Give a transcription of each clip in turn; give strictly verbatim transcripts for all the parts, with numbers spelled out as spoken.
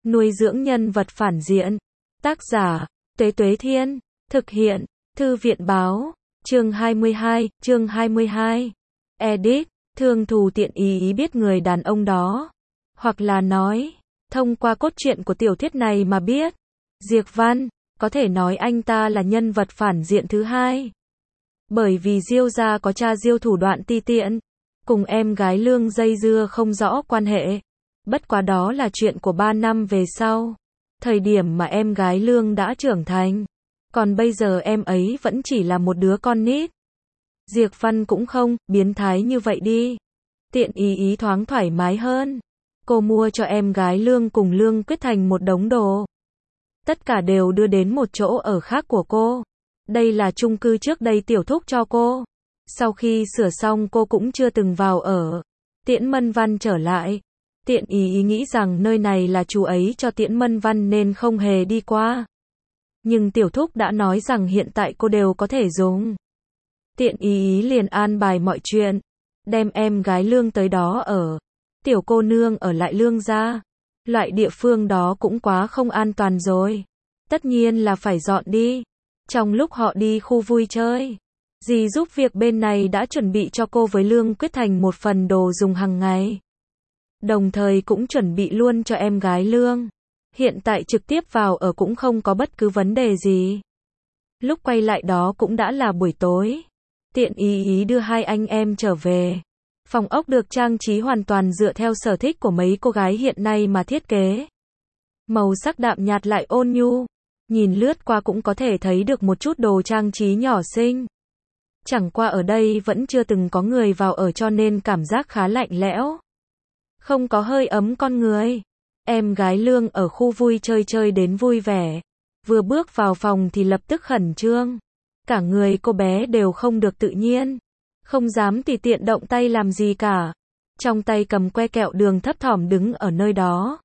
Nuôi dưỡng nhân vật phản diện. Tác giả, Tuế Tuế Thiên. Thực hiện, Thư viện Báo. Chương hai mươi hai, chương hai mươi hai. Edit, Thương Thù Tiện Ý ý biết người đàn ông đó. Hoặc là nói, thông qua cốt truyện của tiểu thuyết này mà biết. Diệp Văn, có thể nói anh ta là nhân vật phản diện thứ hai. Bởi vì Diêu gia có cha Diêu thủ đoạn ti tiện, cùng em gái Lương dây dưa không rõ quan hệ. Bất quá đó là chuyện của ba năm về sau. Thời điểm mà em gái Lương đã trưởng thành. Còn bây giờ em ấy vẫn chỉ là một đứa con nít. Diệp Văn cũng không biến thái như vậy đi. Tiện ý ý thoáng thoải mái hơn. Cô mua cho em gái Lương cùng Lương Quyết Thành một đống đồ. Tất cả đều đưa đến một chỗ ở khác của cô. Đây là chung cư trước đây tiểu thúc cho cô. Sau khi sửa xong cô cũng chưa từng vào ở. Tiễn Mân Văn trở lại. Tiện ý ý nghĩ rằng nơi này là chú ấy cho Tiễn Mân Văn nên không hề đi qua. Nhưng tiểu thúc đã nói rằng hiện tại cô đều có thể dùng. Tiện ý ý liền an bài mọi chuyện. Đem em gái Lương tới đó ở. Tiểu cô nương ở lại Lương gia. Loại địa phương đó cũng quá không an toàn rồi. Tất nhiên là phải dọn đi. Trong lúc họ đi khu vui chơi, dì giúp việc bên này đã chuẩn bị cho cô với Lương Quyết Thành một phần đồ dùng hàng ngày. Đồng thời cũng chuẩn bị luôn cho em gái Lương. Hiện tại trực tiếp vào ở cũng không có bất cứ vấn đề gì. Lúc quay lại đó cũng đã là buổi tối. Tiện ý ý đưa hai anh em trở về. Phòng ốc được trang trí hoàn toàn dựa theo sở thích của mấy cô gái hiện nay mà thiết kế. Màu sắc đạm nhạt lại ôn nhu. Nhìn lướt qua cũng có thể thấy được một chút đồ trang trí nhỏ xinh. Chẳng qua ở đây vẫn chưa từng có người vào ở cho nên cảm giác khá lạnh lẽo. Không có hơi ấm con người. Em gái Lương ở khu vui chơi chơi đến vui vẻ. Vừa bước vào phòng thì lập tức khẩn trương. Cả người cô bé đều không được tự nhiên. Không dám tùy tiện động tay làm gì cả. Trong tay cầm que kẹo đường thấp thỏm đứng ở nơi đó.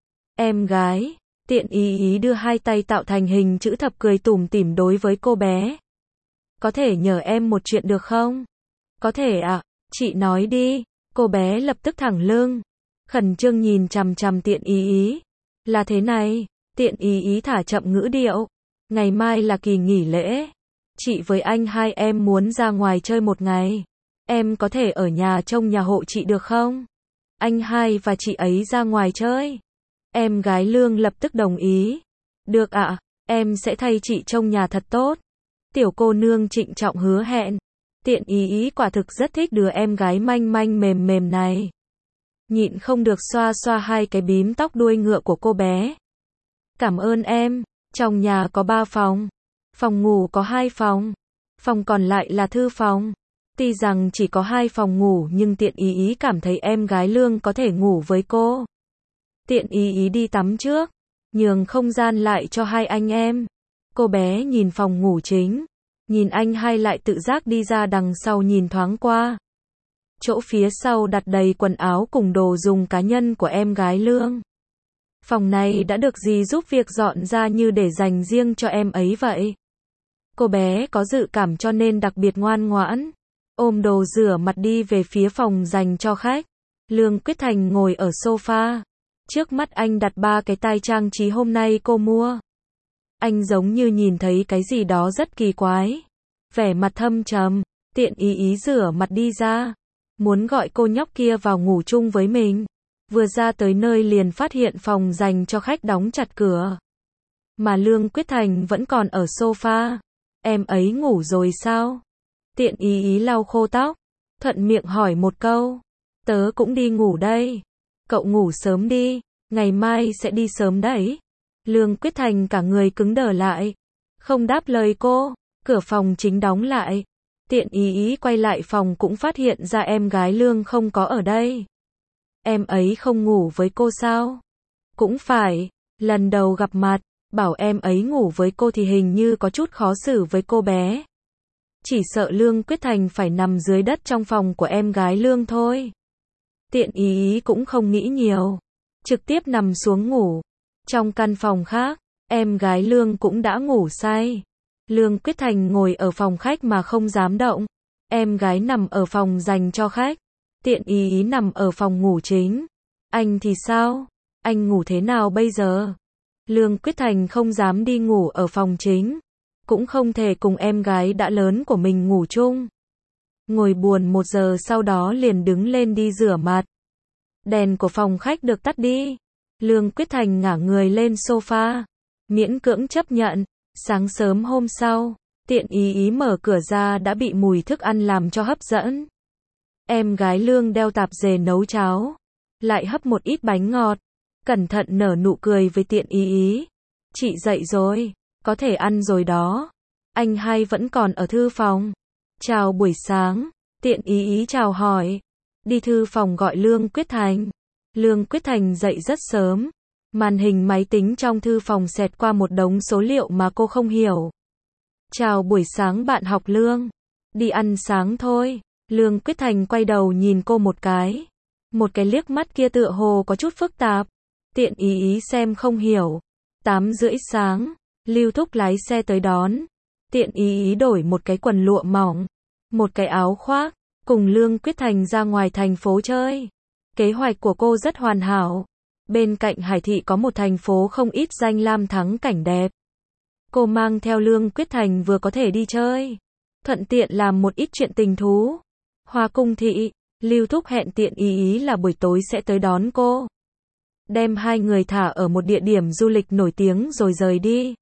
Em gái. Tiện ý ý đưa hai tay tạo thành hình chữ thập cười tủm tỉm đối với cô bé. Có thể nhờ em một chuyện được không? Có thể ạ, à, chị nói đi. Cô bé lập tức thẳng lưng. Khẩn trương nhìn chằm chằm tiện ý ý. Là thế này, tiện ý ý thả chậm ngữ điệu. Ngày mai là kỳ nghỉ lễ. Chị với anh hai em muốn ra ngoài chơi một ngày. Em có thể ở nhà trông nhà hộ chị được không? Anh hai và chị ấy ra ngoài chơi. Em gái Lương lập tức đồng ý. Được ạ, à, em sẽ thay chị trông nhà thật tốt. Tiểu cô nương trịnh trọng hứa hẹn. Tiện ý ý quả thực rất thích đứa em gái manh manh mềm mềm này. Nhịn không được xoa xoa hai cái bím tóc đuôi ngựa của cô bé. Cảm ơn em. Trong nhà có ba phòng. Phòng ngủ có hai phòng. Phòng còn lại là thư phòng. Tuy rằng chỉ có hai phòng ngủ nhưng tiện ý ý cảm thấy em gái Lương có thể ngủ với cô. Tiện ý ý đi tắm trước. Nhường không gian lại cho hai anh em. Cô bé nhìn phòng ngủ chính. Nhìn anh hai lại tự giác đi ra đằng sau nhìn thoáng qua. Chỗ phía sau đặt đầy quần áo cùng đồ dùng cá nhân của em gái Lương. Phòng này đã được dì giúp việc dọn ra như để dành riêng cho em ấy vậy. Cô bé có dự cảm cho nên đặc biệt ngoan ngoãn. Ôm đồ rửa mặt đi về phía phòng dành cho khách. Lương Quyết Thành ngồi ở sofa. Trước mắt anh đặt ba cái tai trang trí hôm nay cô mua. Anh giống như nhìn thấy cái gì đó rất kỳ quái. Vẻ mặt thâm trầm. Tiện ý ý rửa mặt đi ra. Muốn gọi cô nhóc kia vào ngủ chung với mình. Vừa ra tới nơi liền phát hiện phòng dành cho khách đóng chặt cửa. Mà Lương Quyết Thành vẫn còn ở sofa. Em ấy ngủ rồi sao? Tiện ý ý lau khô tóc. Thuận miệng hỏi một câu. Tớ cũng đi ngủ đây. Cậu ngủ sớm đi. Ngày mai sẽ đi sớm đấy. Lương Quyết Thành cả người cứng đờ lại. Không đáp lời cô. Cửa phòng chính đóng lại. Tiện ý ý quay lại phòng cũng phát hiện ra em gái Lương không có ở đây. Em ấy không ngủ với cô sao? Cũng phải. Lần đầu gặp mặt, bảo em ấy ngủ với cô thì hình như có chút khó xử với cô bé. Chỉ sợ Lương Quyết Thành phải nằm dưới đất trong phòng của em gái Lương thôi. Tiện ý ý cũng không nghĩ nhiều. Trực tiếp nằm xuống ngủ. Trong căn phòng khác, em gái Lương cũng đã ngủ say. Lương Quyết Thành ngồi ở phòng khách mà không dám động. Em gái nằm ở phòng dành cho khách. Tiện ý ý nằm ở phòng ngủ chính. Anh thì sao? anh ngủ thế nào bây giờ? Lương Quyết Thành không dám đi ngủ ở phòng chính, cũng không thể cùng em gái đã lớn của mình ngủ chung. Ngồi buồn một giờ sau đó liền đứng lên đi rửa mặt. Đèn của phòng khách được tắt đi. Lương Quyết Thành ngả người lên sofa, miễn cưỡng chấp nhận. Sáng sớm hôm sau, Tiện Ý Ý mở cửa ra đã bị mùi thức ăn làm cho hấp dẫn. Em gái Lương đeo tạp dề nấu cháo, lại hấp một ít bánh ngọt, cẩn thận nở nụ cười với Tiện Ý Ý. Chị dậy rồi, có thể ăn rồi đó. Anh hai vẫn còn ở thư phòng. Chào buổi sáng, Tiện Ý Ý chào hỏi. Đi thư phòng gọi Lương Quyết Thành. Lương Quyết Thành dậy rất sớm. Màn hình máy tính trong thư phòng xẹt qua một đống số liệu mà cô không hiểu. Chào buổi sáng bạn học Lương. Đi ăn sáng thôi. Lương Quyết Thành quay đầu nhìn cô một cái. Một cái liếc mắt kia tựa hồ có chút phức tạp. Tiện Ý Ý xem không hiểu. Tám rưỡi sáng, Lưu Thúc lái xe tới đón. Tiện Ý Ý đổi một cái quần lụa mỏng, một cái áo khoác, cùng Lương Quyết Thành ra ngoài thành phố chơi. Kế hoạch của cô rất hoàn hảo. Bên cạnh Hải Thị có một thành phố không ít danh lam thắng cảnh đẹp. Cô mang theo Lương Quyết Thành vừa có thể đi chơi, thuận tiện làm một ít chuyện tình thú. Hoa Cung Thị, Lưu Thúc hẹn Tiện Ý Ý là buổi tối sẽ tới đón cô. Đem hai người thả ở một địa điểm du lịch nổi tiếng rồi rời đi.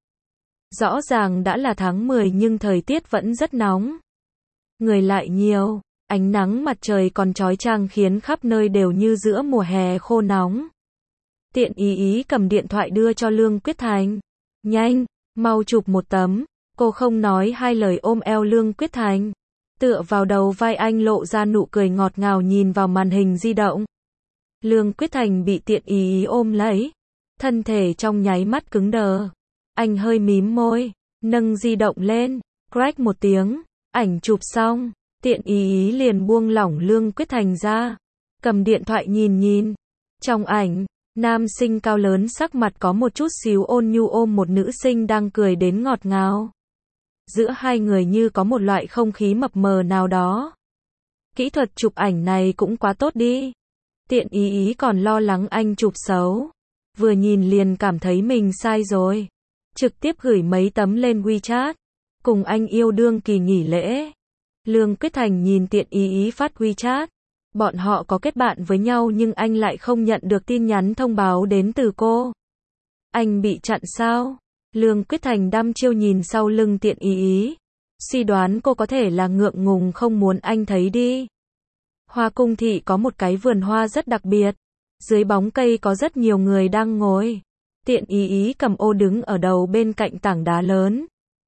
Rõ ràng đã là tháng mười nhưng thời tiết vẫn rất nóng. Người lại nhiều, ánh nắng mặt trời còn chói chang khiến khắp nơi đều như giữa mùa hè khô nóng. Tiện Ý Ý cầm điện thoại đưa cho Lương Quyết Thành. Nhanh, mau chụp một tấm. Cô không nói hai lời ôm eo Lương Quyết Thành. Tựa vào đầu vai anh lộ ra nụ cười ngọt ngào nhìn vào màn hình di động. Lương Quyết Thành bị Tiện Ý Ý ôm lấy. Thân thể trong nháy mắt cứng đờ. Anh hơi mím môi, nâng di động lên, crack một tiếng, ảnh chụp xong, Tiện Ý Ý liền buông lỏng Lương Quyết Thành ra, cầm điện thoại nhìn nhìn. Trong ảnh, nam sinh cao lớn sắc mặt có một chút xíu ôn nhu ôm một nữ sinh đang cười đến ngọt ngào. Giữa hai người như có một loại không khí mập mờ nào đó. Kỹ thuật chụp ảnh này cũng quá tốt đi. Tiện Ý Ý còn lo lắng anh chụp xấu. Vừa nhìn liền cảm thấy mình sai rồi. Trực tiếp gửi mấy tấm lên WeChat. Cùng anh yêu đương kỳ nghỉ lễ. Lương Quyết Thành nhìn Tiện Ý Ý phát WeChat. Bọn họ có kết bạn với nhau nhưng anh lại không nhận được tin nhắn thông báo đến từ cô. Anh bị chặn sao? Lương Quyết Thành đăm chiêu nhìn sau lưng Tiện Ý Ý. Suy đoán cô có thể là ngượng ngùng không muốn anh thấy đi. Hoa Cung Thị có một cái vườn hoa rất đặc biệt. Dưới bóng cây có rất nhiều người đang ngồi. Tiện Ý Ý cầm ô đứng ở đầu bên cạnh tảng đá lớn.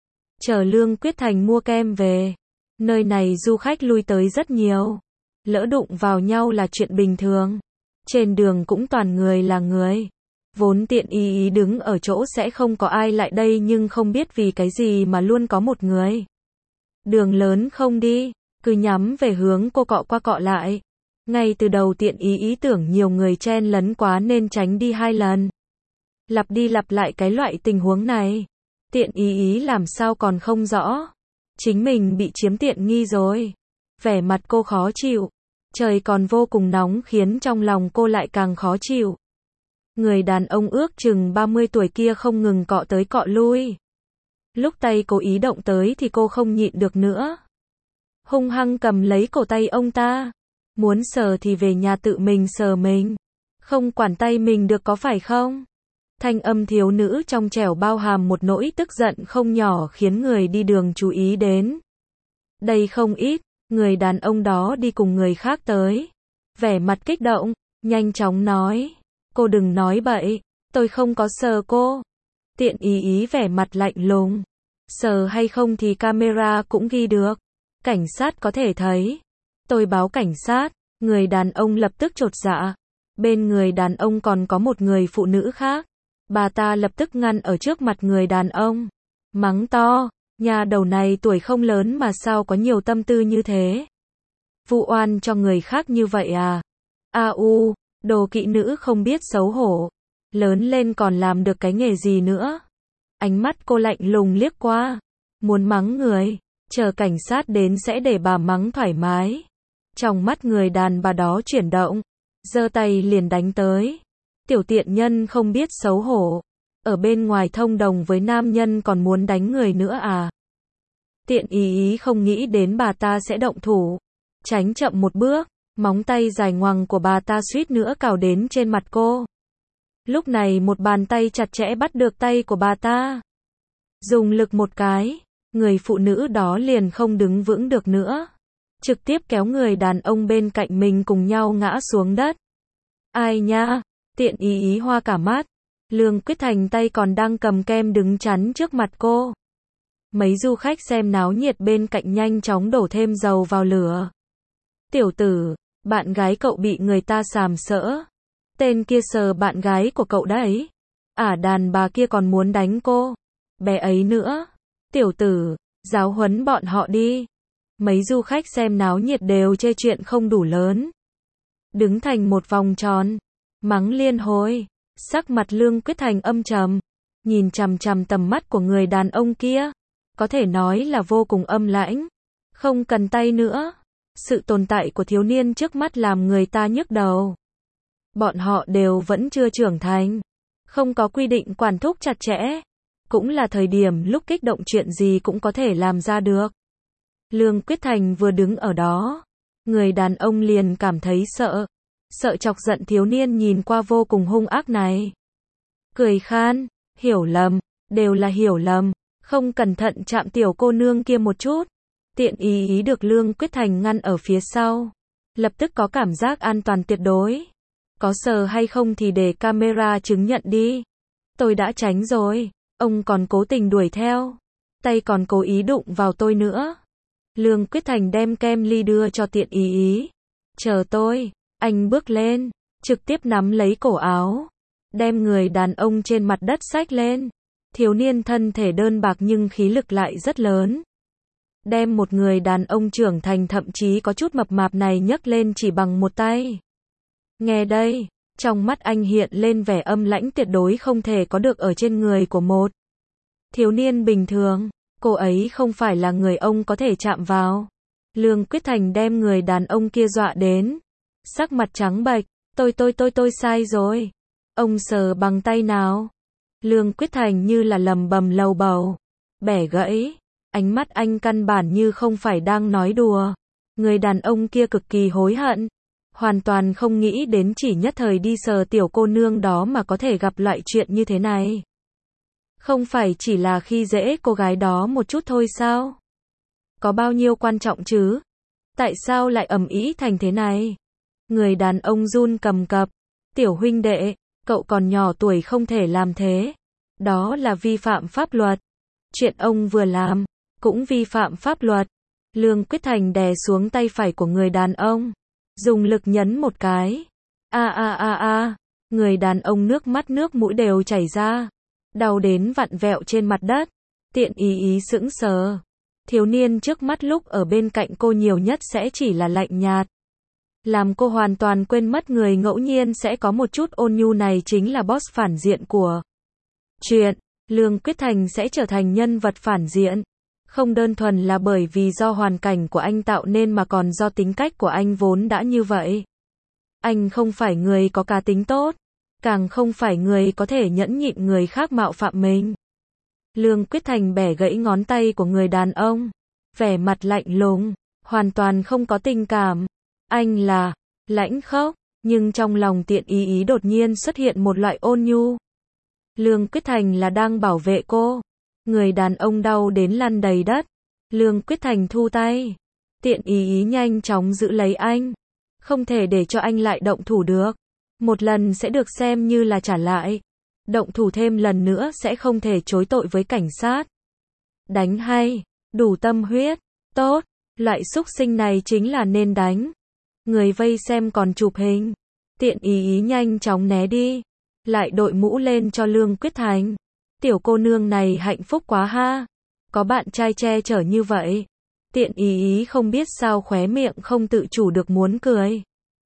Chờ Lương Quyết Thành mua kem về. Nơi này du khách lui tới rất nhiều. Lỡ đụng vào nhau là chuyện bình thường. Trên đường cũng toàn người là người. Vốn Tiện Ý Ý đứng ở chỗ sẽ không có ai lại đây nhưng không biết vì cái gì mà luôn có một người. Đường lớn không đi, cứ nhắm về hướng cô cọ qua cọ lại. Ngay từ đầu Tiện Ý Ý tưởng nhiều người chen lấn quá nên tránh đi hai lần. Lặp đi lặp lại cái loại tình huống này. Tiện Ý Ý làm sao còn không rõ. Chính mình bị chiếm tiện nghi rồi. Vẻ mặt cô khó chịu. Trời còn vô cùng nóng khiến trong lòng cô lại càng khó chịu. Người đàn ông ước chừng ba mươi tuổi kia không ngừng cọ tới cọ lui. Lúc tay cô ý động tới thì cô không nhịn được nữa. Hung hăng cầm lấy cổ tay ông ta. Muốn sờ thì về nhà tự mình sờ mình. Không quản tay mình được có phải không? Thanh âm thiếu nữ trong trẻo bao hàm một nỗi tức giận không nhỏ khiến người đi đường chú ý đến. Đây không ít, người đàn ông đó đi cùng người khác tới. Vẻ mặt kích động, nhanh chóng nói. Cô đừng nói bậy, tôi không có sờ cô. Tiện Ý Ý vẻ mặt lạnh lùng. Sờ hay không thì camera cũng ghi được. Cảnh sát có thể thấy. Tôi báo cảnh sát, người đàn ông lập tức chột dạ. Bên người đàn ông còn có một người phụ nữ khác. Bà ta lập tức ngăn ở trước mặt người đàn ông. Mắng to, nhà đầu này tuổi không lớn mà sao có nhiều tâm tư như thế. Vụ oan cho người khác như vậy à? A u, đồ kỹ nữ không biết xấu hổ. Lớn lên còn làm được cái nghề gì nữa? Ánh mắt cô lạnh lùng liếc qua. Muốn mắng người, chờ cảnh sát đến sẽ để bà mắng thoải mái. Trong mắt người đàn bà đó chuyển động, giơ tay liền đánh tới. Tiểu tiện nhân không biết xấu hổ. Ở bên ngoài thông đồng với nam nhân còn muốn đánh người nữa à? Tiện ý ý không nghĩ đến bà ta sẽ động thủ. Tránh chậm một bước, móng tay dài ngoằng của bà ta suýt nữa cào đến trên mặt cô. Lúc này một bàn tay chặt chẽ bắt được tay của bà ta. Dùng lực một cái, người phụ nữ đó liền không đứng vững được nữa. Trực tiếp kéo người đàn ông bên cạnh mình cùng nhau ngã xuống đất. Ai nha, tiện ý ý hoa cả mắt. Lương Quyết Thành tay còn đang cầm kem đứng chắn trước mặt cô. Mấy du khách xem náo nhiệt bên cạnh nhanh chóng đổ thêm dầu vào lửa. Tiểu tử, bạn gái cậu bị người ta sàm sỡ. Tên kia sờ bạn gái của cậu đấy. À, đàn bà kia còn muốn đánh cô. Bé ấy nữa. Tiểu tử, giáo huấn bọn họ đi. Mấy du khách xem náo nhiệt đều chê chuyện không đủ lớn. Đứng thành một vòng tròn, mắng liên hồi. Sắc mặt Lương Quyết Thành âm trầm, nhìn chằm chằm tầm mắt của người đàn ông kia, có thể nói là vô cùng âm lãnh. Không cần tay nữa. Sự tồn tại của thiếu niên trước mắt làm người ta nhức đầu. Bọn họ đều vẫn chưa trưởng thành, không có quy định quản thúc chặt chẽ. Cũng là thời điểm lúc kích động chuyện gì cũng có thể làm ra được. Lương Quyết Thành vừa đứng ở đó, người đàn ông liền cảm thấy sợ. Sợ chọc giận thiếu niên nhìn qua vô cùng hung ác này. Cười khan, hiểu lầm, đều là hiểu lầm, không cẩn thận chạm tiểu cô nương kia một chút. Tiện ý ý được Lương Quyết Thành ngăn ở phía sau. Lập tức có cảm giác an toàn tuyệt đối. Có sờ hay không thì để camera chứng nhận đi. Tôi đã tránh rồi, ông còn cố tình đuổi theo. Tay còn cố ý đụng vào tôi nữa. Lương Quyết Thành đem kem ly đưa cho tiện ý ý. Chờ tôi. Anh bước lên, trực tiếp nắm lấy cổ áo, đem người đàn ông trên mặt đất xách lên. Thiếu niên thân thể đơn bạc nhưng khí lực lại rất lớn. Đem một người đàn ông trưởng thành thậm chí có chút mập mạp này nhấc lên chỉ bằng một tay. Nghe đây, trong mắt anh hiện lên vẻ âm lãnh tuyệt đối không thể có được ở trên người của một thiếu niên bình thường. Cô ấy không phải là người ông có thể chạm vào. Lương Quyết Thành đem người đàn ông kia dọa đến. Sắc mặt trắng bệch, tôi tôi tôi tôi sai rồi. Ông sờ bằng tay nào? Lương Quyết Thành như là lầm bầm lầu bầu. Bẻ gãy, ánh mắt anh căn bản như không phải đang nói đùa. Người đàn ông kia cực kỳ hối hận. Hoàn toàn không nghĩ đến chỉ nhất thời đi sờ tiểu cô nương đó mà có thể gặp loại chuyện như thế này. Không phải chỉ là khi dễ cô gái đó một chút thôi sao? Có bao nhiêu quan trọng chứ? Tại sao lại ầm ĩ thành thế này? Người đàn ông run cầm cập. Tiểu huynh đệ, cậu còn nhỏ tuổi không thể làm thế. Đó là vi phạm pháp luật. Chuyện ông vừa làm, cũng vi phạm pháp luật. Lương Quyết Thành đè xuống tay phải của người đàn ông. Dùng lực nhấn một cái. A a a a. Người đàn ông nước mắt nước mũi đều chảy ra. Đau đến vặn vẹo trên mặt đất. Tiện ý ý sững sờ. Thiếu niên trước mắt lúc ở bên cạnh cô nhiều nhất sẽ chỉ là lạnh nhạt. Làm cô hoàn toàn quên mất người ngẫu nhiên sẽ có một chút ôn nhu này chính là boss phản diện của chuyện. Lương Quyết Thành sẽ trở thành nhân vật phản diện. Không đơn thuần là bởi vì do hoàn cảnh của anh tạo nên mà còn do tính cách của anh vốn đã như vậy. Anh không phải người có cá tính tốt. Càng không phải người có thể nhẫn nhịn người khác mạo phạm mình. Lương Quyết Thành bẻ gãy ngón tay của người đàn ông. Vẻ mặt lạnh lùng, hoàn toàn không có tình cảm. Anh là lãnh khốc, nhưng trong lòng tiện ý ý đột nhiên xuất hiện một loại ôn nhu. Lương Quyết Thành là đang bảo vệ cô. Người đàn ông đau đến lăn đầy đất. Lương Quyết Thành thu tay. Tiện ý ý nhanh chóng giữ lấy anh. Không thể để cho anh lại động thủ được. Một lần sẽ được xem như là trả lại. Động thủ thêm lần nữa sẽ không thể chối tội với cảnh sát. Đánh hay, đủ tâm huyết, tốt, loại xúc sinh này chính là nên đánh. Người vây xem còn chụp hình. Tiện ý ý nhanh chóng né đi. Lại đội mũ lên cho Lương Quyết Thành. Tiểu cô nương này hạnh phúc quá ha. Có bạn trai che chở như vậy. Tiện ý ý không biết sao khóe miệng không tự chủ được muốn cười.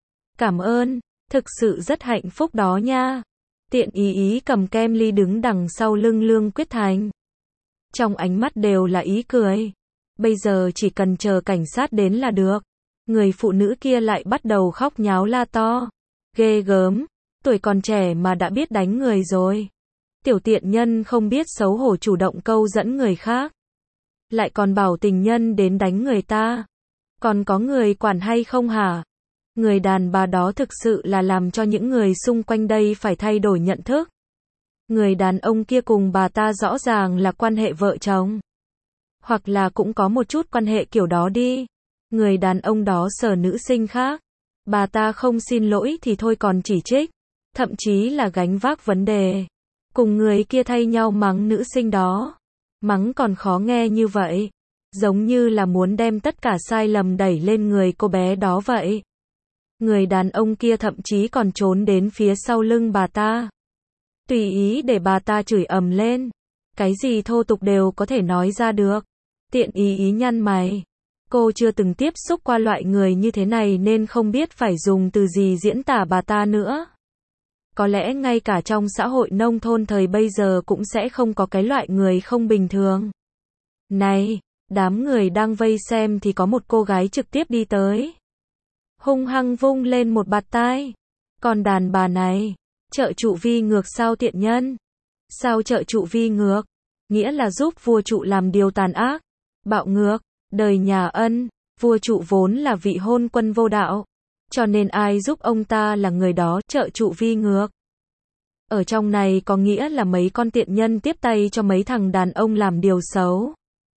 Cảm ơn, thực sự rất hạnh phúc đó nha. Tiện ý ý cầm kem ly đứng đằng sau lưng Lương Quyết Thành. Trong ánh mắt đều là ý cười. Bây giờ chỉ cần chờ cảnh sát đến là được. Người phụ nữ kia lại bắt đầu khóc nháo la to. Ghê gớm. tuổi còn trẻ mà đã biết đánh người rồi. Tiểu tiện nhân không biết xấu hổ chủ động câu dẫn người khác. Lại còn bảo tình nhân đến đánh người ta. Còn có người quản hay không hả? Người đàn bà đó thực sự là làm cho những người xung quanh đây phải thay đổi nhận thức. Người đàn ông kia cùng bà ta rõ ràng là quan hệ vợ chồng. Hoặc là cũng có một chút quan hệ kiểu đó đi. Người đàn ông đó sờ nữ sinh khác. Bà ta không xin lỗi thì thôi còn chỉ trích. Thậm chí là gánh vác vấn đề. Cùng người kia thay nhau mắng nữ sinh đó. Mắng còn khó nghe như vậy. Giống như là muốn đem tất cả sai lầm đẩy lên người cô bé đó vậy. Người đàn ông kia thậm chí còn trốn đến phía sau lưng bà ta. Tùy ý để bà ta chửi ầm lên. Cái gì thô tục đều có thể nói ra được. Tiện ý ý nhăn mày. Cô chưa từng tiếp xúc qua loại người như thế này nên không biết phải dùng từ gì diễn tả bà ta nữa. Có lẽ ngay cả trong xã hội nông thôn thời bây giờ cũng sẽ không có cái loại người không bình thường. Này, đám người đang vây xem thì có một cô gái trực tiếp đi tới. Hung hăng vung lên một bạt tai. Còn đàn bà này, trợ trụ vi ngược sao tiện nhân? Sao trợ trụ vi ngược? Nghĩa là giúp vua trụ làm điều tàn ác, bạo ngược. Đời nhà Ân, vua trụ vốn là vị hôn quân vô đạo. Cho nên ai giúp ông ta là người đó trợ trụ vi ngược. Ở trong này có nghĩa là mấy con tiện nhân tiếp tay cho mấy thằng đàn ông làm điều xấu.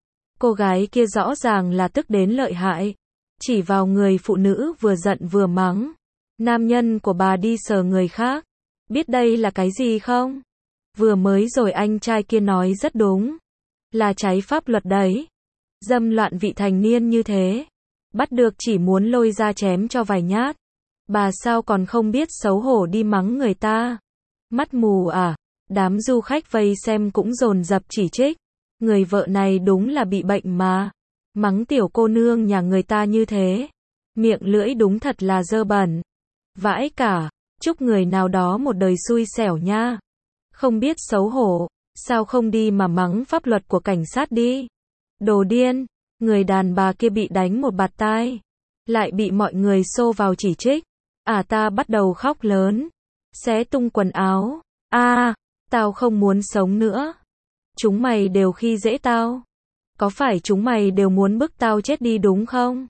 Cô gái kia rõ ràng là tức đến lợi hại. Chỉ vào người phụ nữ vừa giận vừa mắng. Nam nhân của bà đi sờ người khác. Biết đây là cái gì không? Vừa mới rồi anh trai kia nói rất đúng. Là trái pháp luật đấy. Dâm loạn vị thành niên như thế. Bắt được chỉ muốn lôi ra chém cho vài nhát. Bà sao còn không biết xấu hổ đi mắng người ta. Mắt mù à? Đám du khách vây xem cũng dồn dập chỉ trích. Người vợ này đúng là bị bệnh mà. Mắng tiểu cô nương nhà người ta như thế. Miệng lưỡi đúng thật là dơ bẩn. Vãi cả. Chúc người nào đó một đời xui xẻo nha. Không biết xấu hổ. Sao không đi mà mắng pháp luật của cảnh sát đi. Đồ điên. Người đàn bà kia bị đánh một bạt tai. Lại bị mọi người xô vào chỉ trích. À ta bắt đầu khóc lớn. Xé tung quần áo. A, à, tao không muốn sống nữa. Chúng mày đều khi dễ tao. Có phải chúng mày đều muốn bức tao chết đi đúng không?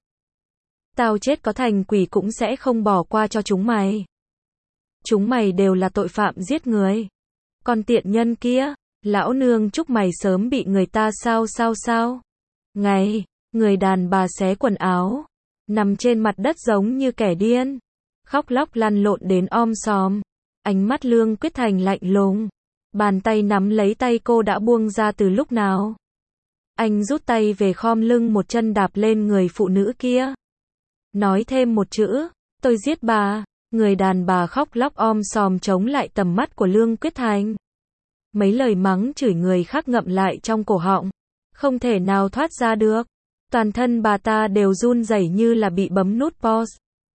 Tao chết có thành quỷ cũng sẽ không bỏ qua cho chúng mày. Chúng mày đều là tội phạm giết người. Còn tiện nhân kia, lão nương chúc mày sớm bị người ta sao sao sao. Ngày, người đàn bà xé quần áo, nằm trên mặt đất giống như kẻ điên, khóc lóc lăn lộn đến om sòm. Ánh mắt Lương Quyết Thành lạnh lùng, bàn tay nắm lấy tay cô đã buông ra từ lúc nào. Anh rút tay về khom lưng một chân đạp lên người phụ nữ kia. Nói thêm một chữ, tôi giết bà. Người đàn bà khóc lóc om sòm chống lại tầm mắt của Lương Quyết Thành. Mấy lời mắng chửi người khác ngậm lại trong cổ họng, không thể nào thoát ra được. Toàn thân bà ta đều run rẩy như là bị bấm nút pause.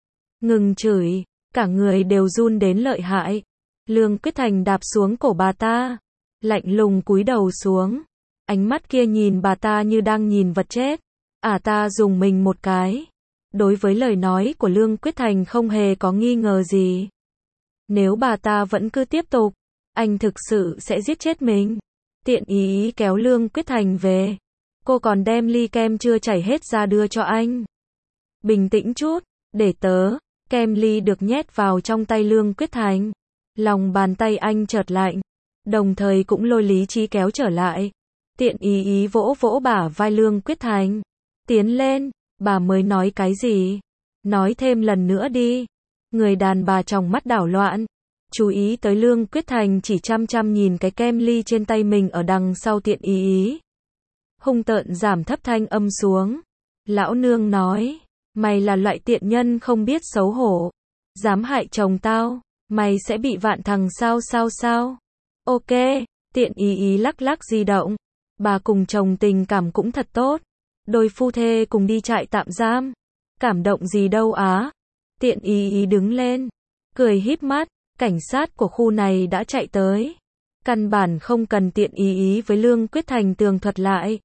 Ngừng chửi, cả người đều run đến lợi hại. Lương Quyết Thành đạp xuống cổ bà ta, lạnh lùng cúi đầu xuống. Ánh mắt kia nhìn bà ta như đang nhìn vật chết. À ta dùng mình một cái. Đối với lời nói của Lương Quyết Thành không hề có nghi ngờ gì. Nếu bà ta vẫn cứ tiếp tục, anh thực sự sẽ giết chết mình. Tiện ý ý kéo Lương Quyết Thành về. Cô còn đem ly kem chưa chảy hết ra đưa cho anh. Bình tĩnh chút, để tớ. Kem ly được nhét vào trong tay Lương Quyết Thành. Lòng bàn tay anh chợt lạnh, đồng thời cũng lôi lý trí kéo trở lại. Tiện ý ý vỗ vỗ bả vai Lương Quyết Thành. Tiến lên, bà mới nói cái gì? Nói thêm lần nữa đi. Người đàn bà trong mắt đảo loạn. Chú ý tới Lương Quyết Thành chỉ chăm chăm nhìn cái kem ly trên tay mình ở đằng sau tiện ý ý. Hung tợn giảm thấp thanh âm xuống. Lão nương nói, mày là loại tiện nhân không biết xấu hổ. Dám hại chồng tao, mày sẽ bị vạn thằng sao sao sao. Ok, tiện ý ý lắc lắc di động. Bà cùng chồng tình cảm cũng thật tốt. Đôi phu thê cùng đi trại tạm giam. Cảm động gì đâu á. Tiện ý ý đứng lên, cười híp mắt. Cảnh sát của khu này đã chạy tới. Căn bản không cần tiện ý ý với Lương Quyết Thành tường thuật lại.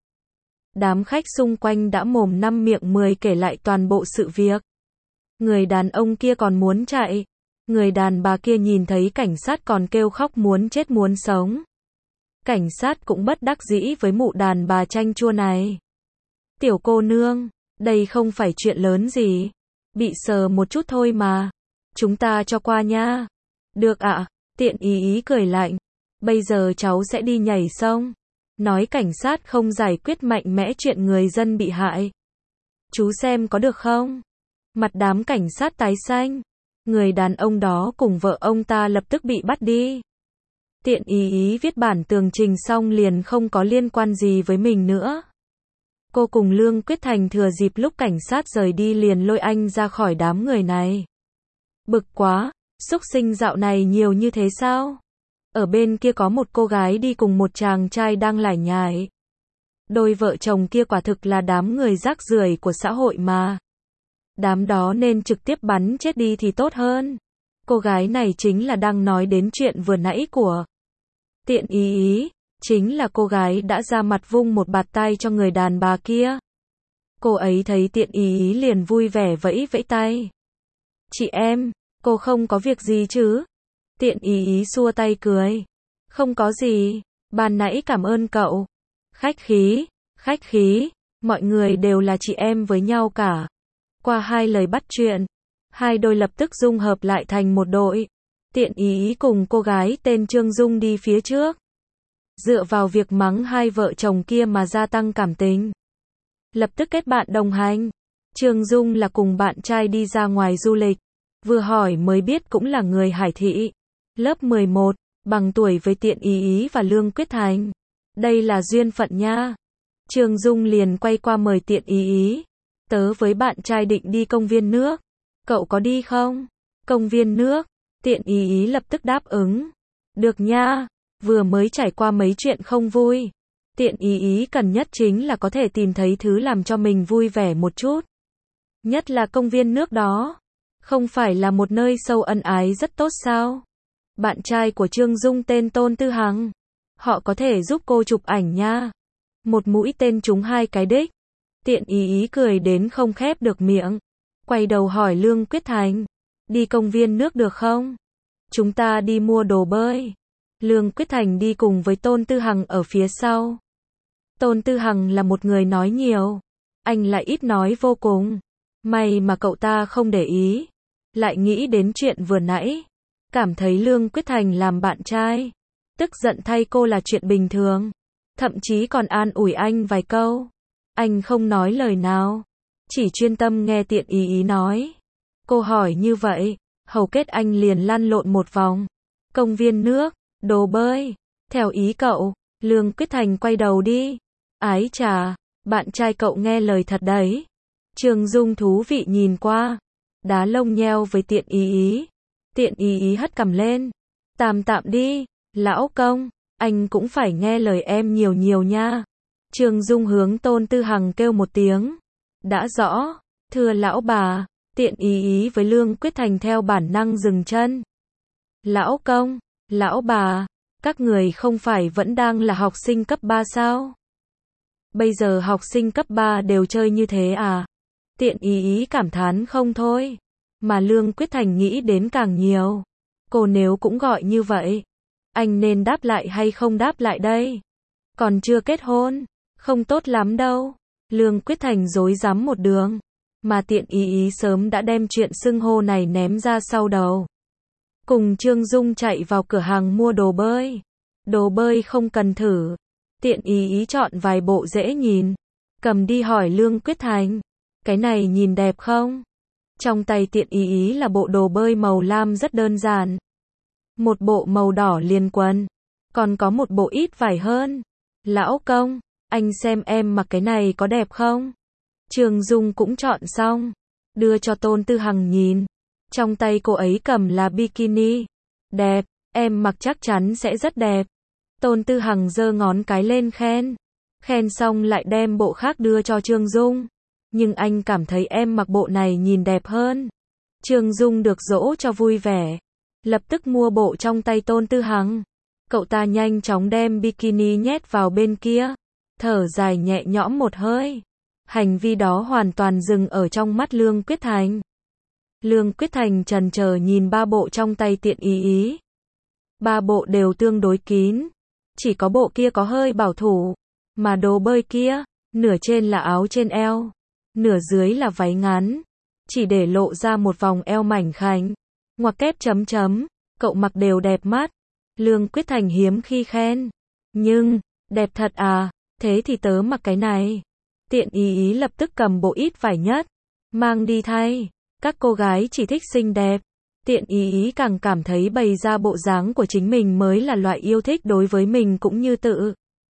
Đám khách xung quanh đã mồm năm miệng mười kể lại toàn bộ sự việc. Người đàn ông kia còn muốn chạy. Người đàn bà kia nhìn thấy cảnh sát còn kêu khóc muốn chết muốn sống. Cảnh sát cũng bất đắc dĩ với mụ đàn bà chanh chua này. Tiểu cô nương, đây không phải chuyện lớn gì. Bị sờ một chút thôi mà. Chúng ta cho qua nha. Được ạ, Tiện ý ý cười lạnh. Bây giờ cháu sẽ đi nhảy sông. Nói cảnh sát không giải quyết mạnh mẽ chuyện người dân bị hại. Chú xem có được không? Mặt đám cảnh sát tái xanh. Người đàn ông đó cùng vợ ông ta lập tức bị bắt đi. Tiện ý ý viết bản tường trình xong liền không có liên quan gì với mình nữa. Cô cùng Lương Quyết Thành thừa dịp lúc cảnh sát rời đi liền lôi anh ra khỏi đám người này. Bực quá, xúc sinh dạo này nhiều như thế sao? Ở bên kia có một cô gái đi cùng một chàng trai đang lải nhải. Đôi vợ chồng kia quả thực là đám người rác rưởi của xã hội mà. Đám đó nên trực tiếp bắn chết đi thì tốt hơn. Cô gái này chính là đang nói đến chuyện vừa nãy của Tiện ý ý, chính là cô gái đã ra mặt vung một bạt tay cho người đàn bà kia. Cô ấy thấy Tiện ý ý liền vui vẻ vẫy vẫy tay. Chị em, cô không có việc gì chứ? Tiện ý ý xua tay cười. Không có gì, ban nãy cảm ơn cậu. Khách khí, khách khí, mọi người đều là chị em với nhau cả. Qua hai lời bắt chuyện, hai đôi lập tức dung hợp lại thành một đội. Tiện ý ý cùng cô gái tên Trương Dung đi phía trước. Dựa vào việc mắng hai vợ chồng kia mà gia tăng cảm tình. Lập tức kết bạn đồng hành. Trương Dung là cùng bạn trai đi ra ngoài du lịch. Vừa hỏi mới biết cũng là người Hải Thị. Lớp mười một, bằng tuổi với Tiện ý ý và Lương Quyết Thành. Đây là duyên phận nha. Trương Dung liền quay qua mời Tiện ý ý. Tớ với bạn trai định đi công viên nước. Cậu có đi không? Công viên nước. Tiện ý ý lập tức đáp ứng. Được nha. Vừa mới trải qua mấy chuyện không vui. Tiện ý ý cần nhất chính là có thể tìm thấy thứ làm cho mình vui vẻ một chút. Nhất là công viên nước đó. Không phải là một nơi sâu ân ái rất tốt sao? Bạn trai của Trương Dung tên Tôn Tư Hằng. Họ có thể giúp cô chụp ảnh nha. Một mũi tên trúng hai cái đích. Tiện ý ý cười đến không khép được miệng. Quay đầu hỏi Lương Quyết Thành. Đi công viên nước được không? Chúng ta đi mua đồ bơi. Lương Quyết Thành đi cùng với Tôn Tư Hằng ở phía sau. Tôn Tư Hằng là một người nói nhiều. Anh lại ít nói vô cùng. May mà cậu ta không để ý. Lại nghĩ đến chuyện vừa nãy. Cảm thấy Lương Quyết Thành làm bạn trai. Tức giận thay cô là chuyện bình thường. Thậm chí còn an ủi anh vài câu. Anh không nói lời nào. Chỉ chuyên tâm nghe Tiện ý ý nói. Cô hỏi như vậy. Hầu kết anh liền lăn lộn một vòng. Công viên nước. Đồ bơi. Theo ý cậu. Lương Quyết Thành quay đầu đi. Ái chà. Bạn trai cậu nghe lời thật đấy. Trương Dung thú vị nhìn qua. Đá lông nheo với Tiện ý ý. Tiện ý ý hất cằm lên. Tạm tạm đi. Lão công. Anh cũng phải nghe lời em nhiều nhiều nha. Trương Dung hướng Tôn Tư Hằng kêu một tiếng. Đã rõ. Thưa lão bà. Tiện ý ý với Lương Quyết Thành theo bản năng dừng chân. Lão công. Lão bà. Các người không phải vẫn đang là học sinh cấp ba sao? Bây giờ học sinh cấp ba đều chơi như thế à? Tiện ý ý cảm thán không thôi. Mà Lương Quyết Thành nghĩ đến càng nhiều. Cô nếu cũng gọi như vậy. Anh nên đáp lại hay không đáp lại đây? Còn chưa kết hôn. Không tốt lắm đâu. Lương Quyết Thành rối rắm một đường. Mà Tiện ý ý sớm đã đem chuyện xưng hô này ném ra sau đầu. Cùng Trương Dung chạy vào cửa hàng mua đồ bơi. Đồ bơi không cần thử. Tiện ý ý chọn vài bộ dễ nhìn. Cầm đi hỏi Lương Quyết Thành. Cái này nhìn đẹp không? Trong tay Tiện ý ý là bộ đồ bơi màu lam rất đơn giản. Một bộ màu đỏ liền quần. Còn có một bộ ít vải hơn. Lão công, anh xem em mặc cái này có đẹp không? Trương Dung cũng chọn xong. Đưa cho Tôn Tư Hằng nhìn. Trong tay cô ấy cầm là bikini. Đẹp, em mặc chắc chắn sẽ rất đẹp. Tôn Tư Hằng giơ ngón cái lên khen. Khen xong lại đem bộ khác đưa cho Trương Dung. Nhưng anh cảm thấy em mặc bộ này nhìn đẹp hơn. Trương Dung được dỗ cho vui vẻ. Lập tức mua bộ trong tay Tôn Tư Hằng. Cậu ta nhanh chóng đem bikini nhét vào bên kia. Thở dài nhẹ nhõm một hơi. Hành vi đó hoàn toàn dừng ở trong mắt Lương Quyết Thành. Lương Quyết Thành chần chờ nhìn ba bộ trong tay Tiện Ý Ý. Ba bộ đều tương đối kín. Chỉ có bộ kia có hơi bảo thủ. Mà đồ bơi kia, nửa trên là áo trên eo. Nửa dưới là váy ngắn. Chỉ để lộ ra một vòng eo mảnh khảnh. Ngoặc kép chấm chấm. Cậu mặc đều đẹp mắt. Lương Quyết Thành hiếm khi khen. Nhưng, đẹp thật à, thế thì tớ mặc cái này. Tiện Ý Ý lập tức cầm bộ ít vải nhất. Mang đi thay. Các cô gái chỉ thích xinh đẹp. Tiện Ý Ý càng cảm thấy bày ra bộ dáng của chính mình mới là loại yêu thích đối với mình cũng như tự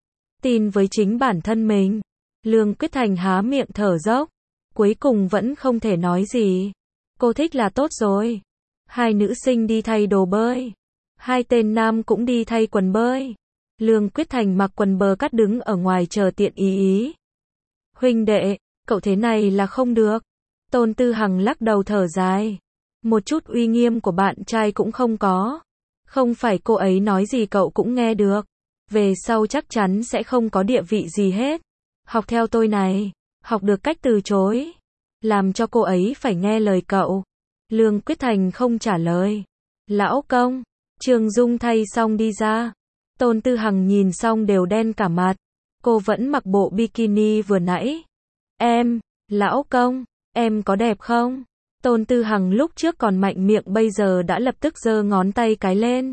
tin với chính bản thân mình. Lương Quyết Thành há miệng thở dốc. Cuối cùng vẫn không thể nói gì. Cô thích là tốt rồi. Hai nữ sinh đi thay đồ bơi. Hai tên nam cũng đi thay quần bơi. Lương Quyết Thành mặc quần bờ cắt đứng ở ngoài chờ Tiện Ý Ý. Huynh đệ, cậu thế này là không được. Tôn Tư Hằng lắc đầu thở dài. Một chút uy nghiêm của bạn trai cũng không có. Không phải cô ấy nói gì cậu cũng nghe được. Về sau chắc chắn sẽ không có địa vị gì hết. Học theo tôi này. Học được cách từ chối. Làm cho cô ấy phải nghe lời cậu. Lương Quyết Thành không trả lời. Lão công. Trường Dung thay xong đi ra. Tôn Tư Hằng nhìn xong đều đen cả mặt. Cô vẫn mặc bộ bikini vừa nãy. Em, lão công, em có đẹp không? Tôn Tư Hằng lúc trước còn mạnh miệng bây giờ đã lập tức giơ ngón tay cái lên.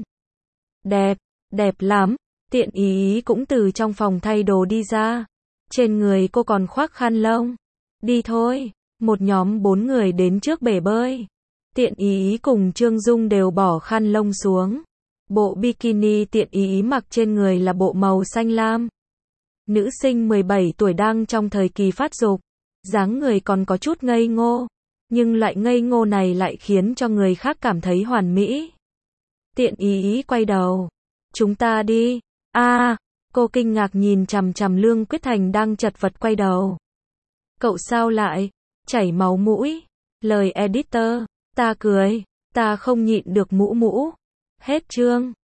Đẹp, đẹp lắm. Tiện Ý Ý cũng từ trong phòng thay đồ đi ra. Trên người cô còn khoác khăn lông. Đi thôi. Một nhóm bốn người đến trước bể bơi. Tiện Ý Ý cùng Trương Dung đều bỏ khăn lông xuống. Bộ bikini Tiện Ý Ý mặc trên người là bộ màu xanh lam. Nữ sinh mười bảy tuổi đang trong thời kỳ phát dục. Dáng người còn có chút ngây ngô. Nhưng loại ngây ngô này lại khiến cho người khác cảm thấy hoàn mỹ. Tiện Ý Ý quay đầu. Chúng ta đi. A, à, cô kinh ngạc nhìn chằm chằm Lương Quyết Thành đang chật vật quay đầu. Cậu sao lại? Chảy máu mũi. Lời editor. Ta cười. Ta không nhịn được mũ mũ. Hết chương.